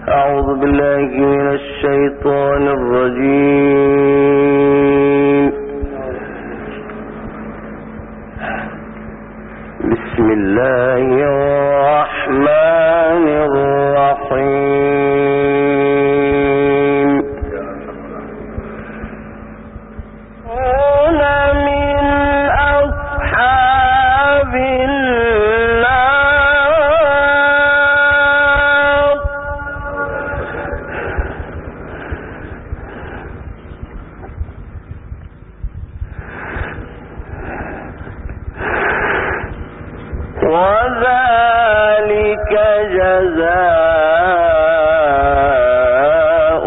أعوذ بالله من الشيطان الرجيم. بسم الله الرحمن الرحيم. هون من أصحاب النار وذلك جزاء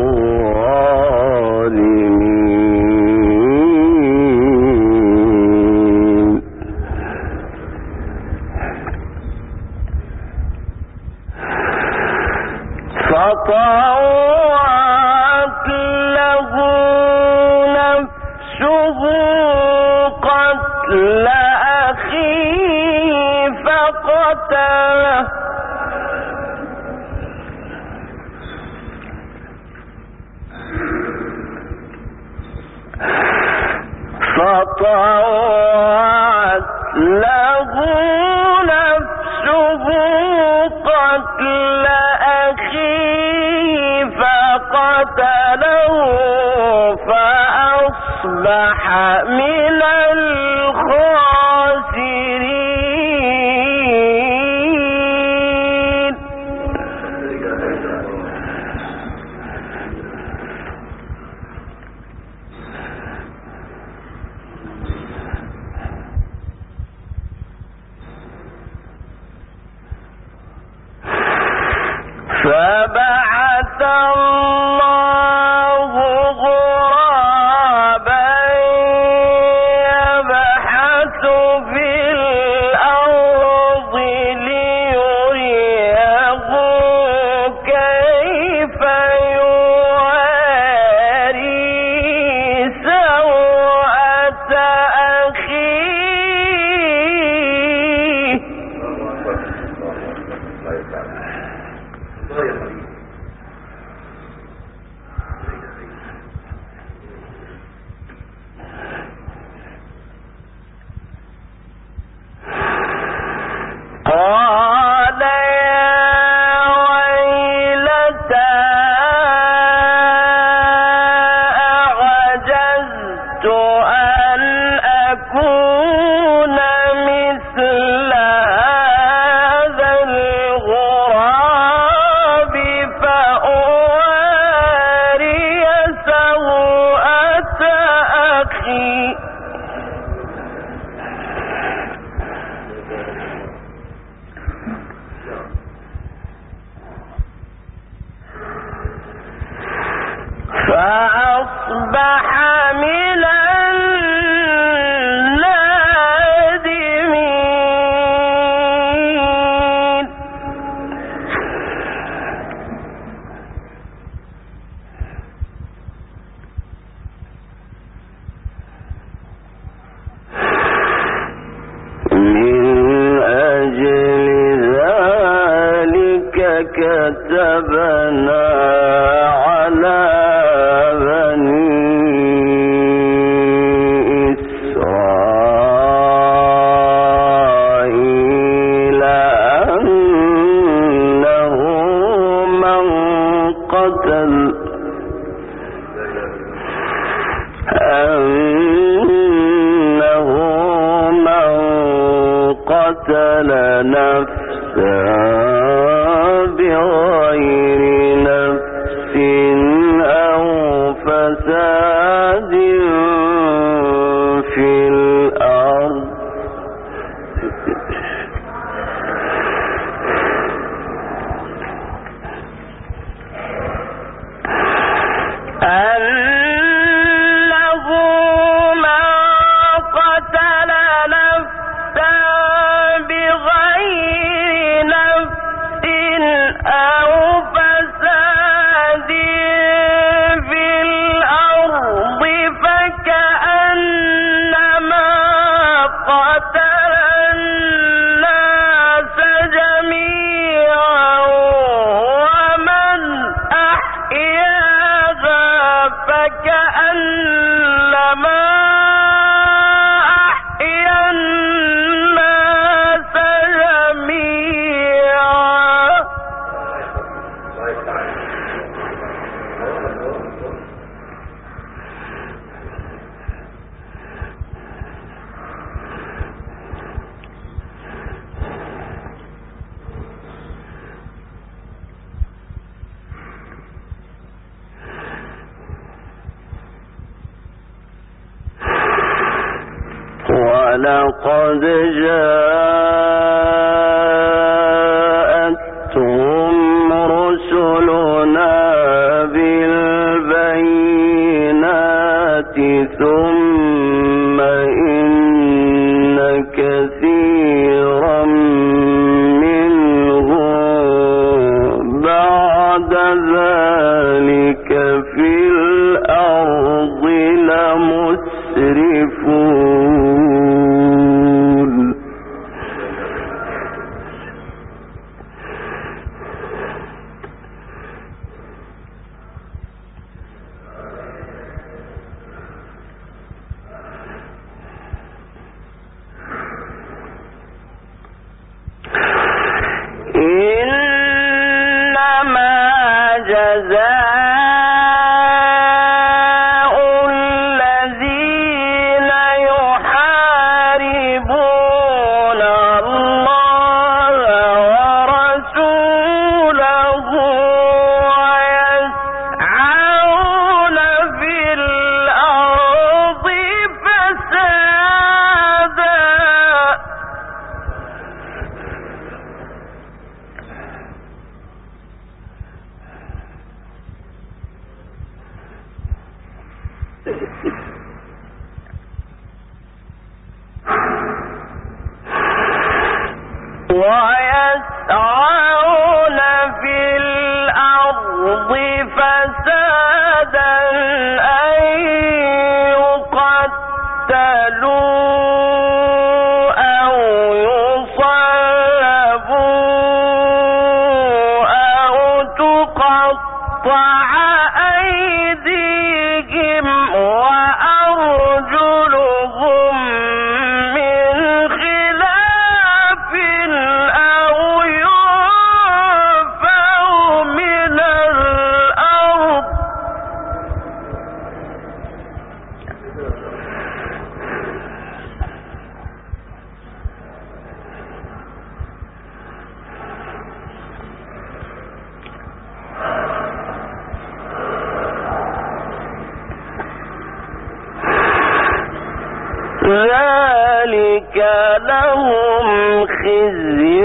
الظالمين. فطوعت له نفسه قتل أخيه فقتله فأصبح من الخاسرين. فبعث الله غرابا يبحث في الأرض ليريه كيف يواري سوءة أخيه. قال يا ويلتى أعجزت أن أكون مثل هذا الغراب فأواري سوءة أخي. فأصبح من النادمين. من أجل ذلك كتبنا على قتل نفسا بغير نفس أو فساد في الأرض أنه من قتل نفسا بغير نفس أو فساد في الأرض فكأنما قتل الناس جميعا وما ولقد جاءتهم رسلنا بالبينات ثم إن كثيرا منهم بعد ذلك في الأرض لمسرفون. إنما جزاء الذين يحاربون الله ورسوله ويسعون في الأرض فسادا ويسعون في الأرض فسادا أن يقتلوا أو يصلبوا أو تقطع أيديهم وأرجلهم من خلاف أو ينفوا من الأرض ذلك لهم خزي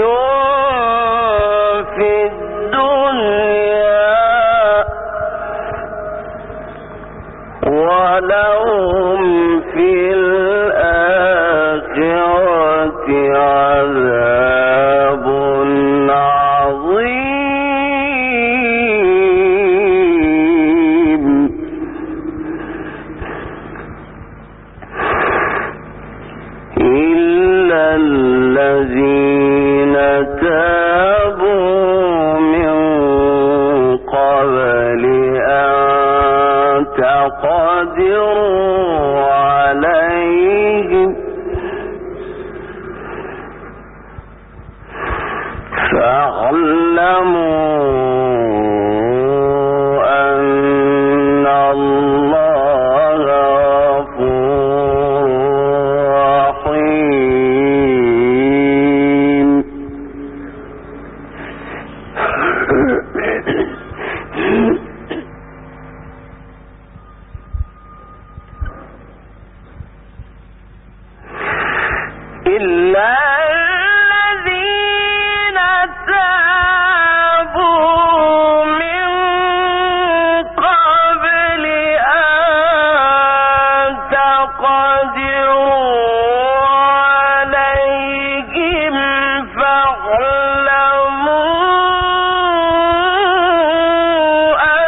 في الدنيا ولهم في الآخرة عذاب عظيم. إلا الذين تابوا من قبل أن تقدروا عليهم فاعلموا أن الله غفور رحيم. إلا الذين تابوا من قبل أن تقدروا عليهم فاعلموا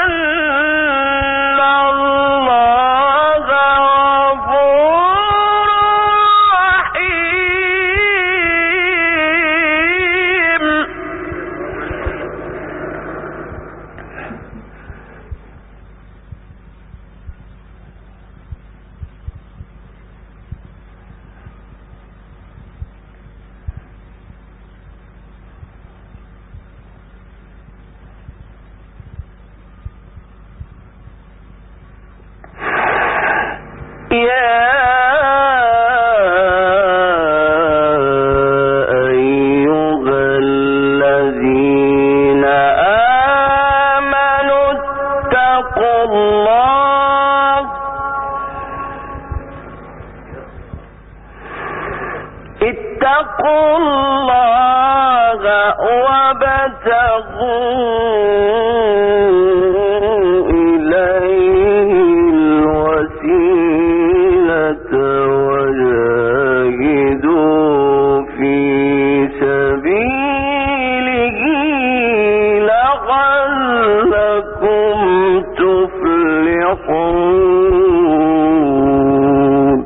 تفلحون.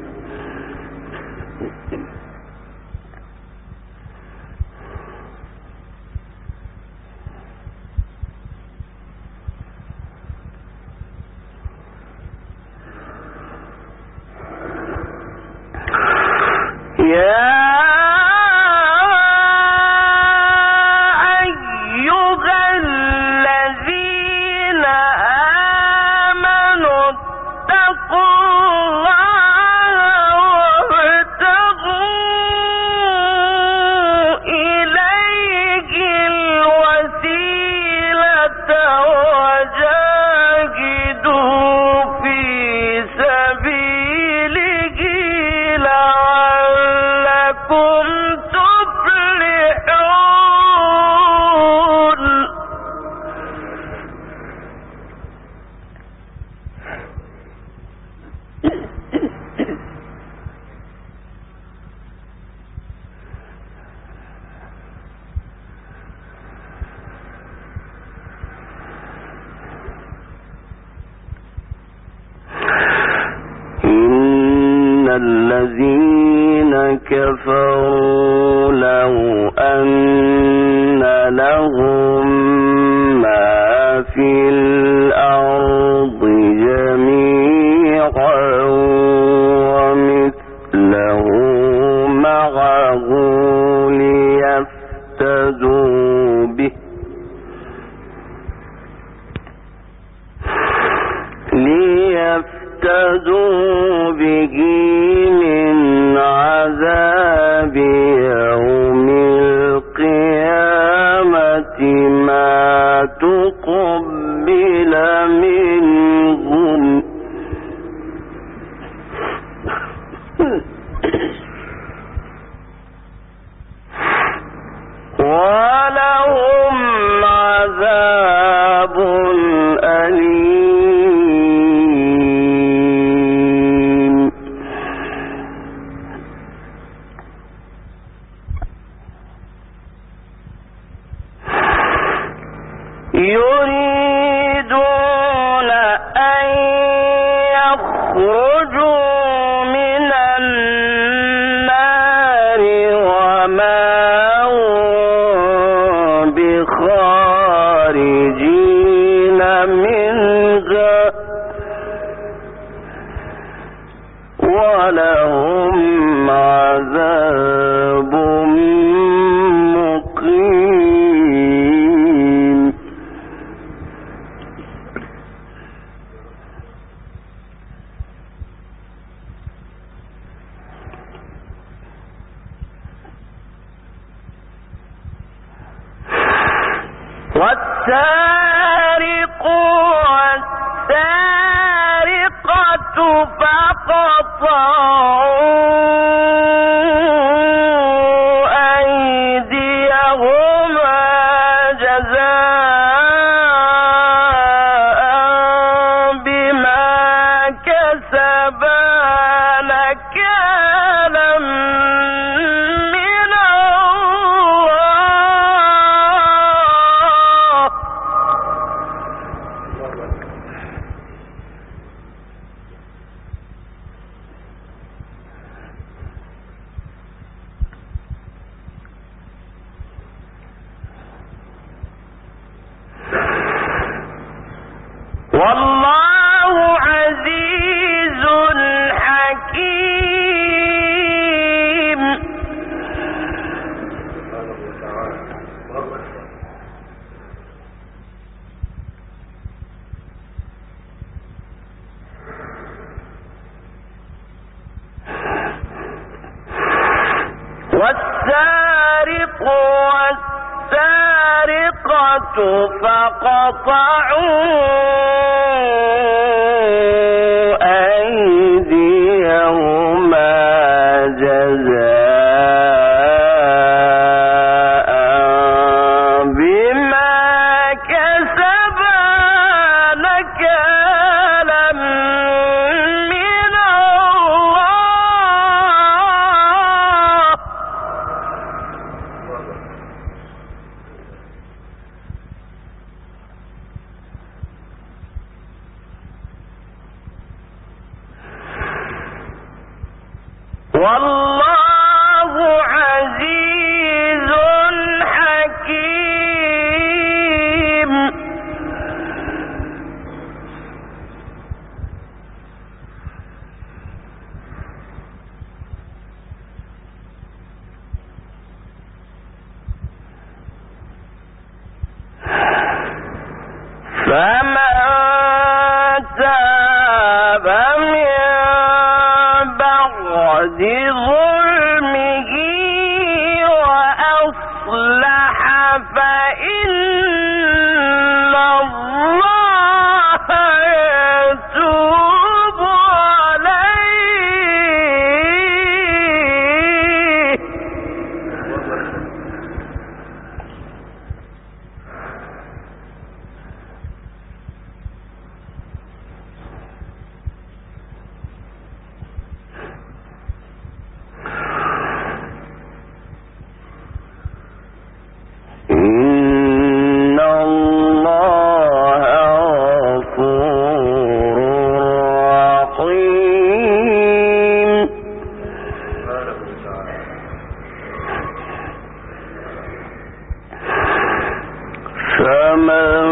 الذين كفروا لو أن لهم ما في الأرض جميعا ومثله معه ليفتدوا به من عذاب يوم القيامة ما تقبل منهم ولهم عذاب أليم. يريدون أن يخرجوا من النار وما هم بخارجين منها ولهم عذاب مقيم. والسارق والسارقة فاقطعوا أيديهما جزاء بما كسبا نكالا من الله. والله عزيز حكيم. والسارق والسارقة فاقطعوا أيديهما جزاء بما كسبا نكالا من الله. والله عزيز حكيم. فمن تاب من بعد ظلمه وأصلح فإن الله يتوب عليه. إن الله غفور رحيم. فمن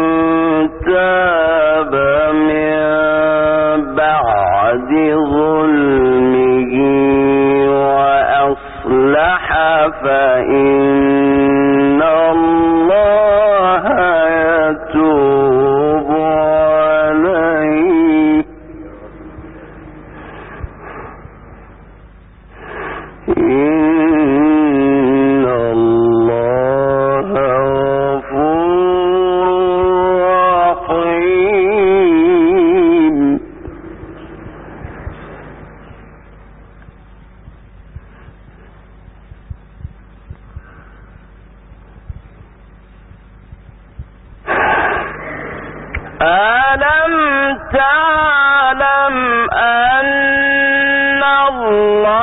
تاب من بعد ظلمه وأصلح فإن الله يتوب عليه. إن الله غفور رحيم. ألم تعلم أن الله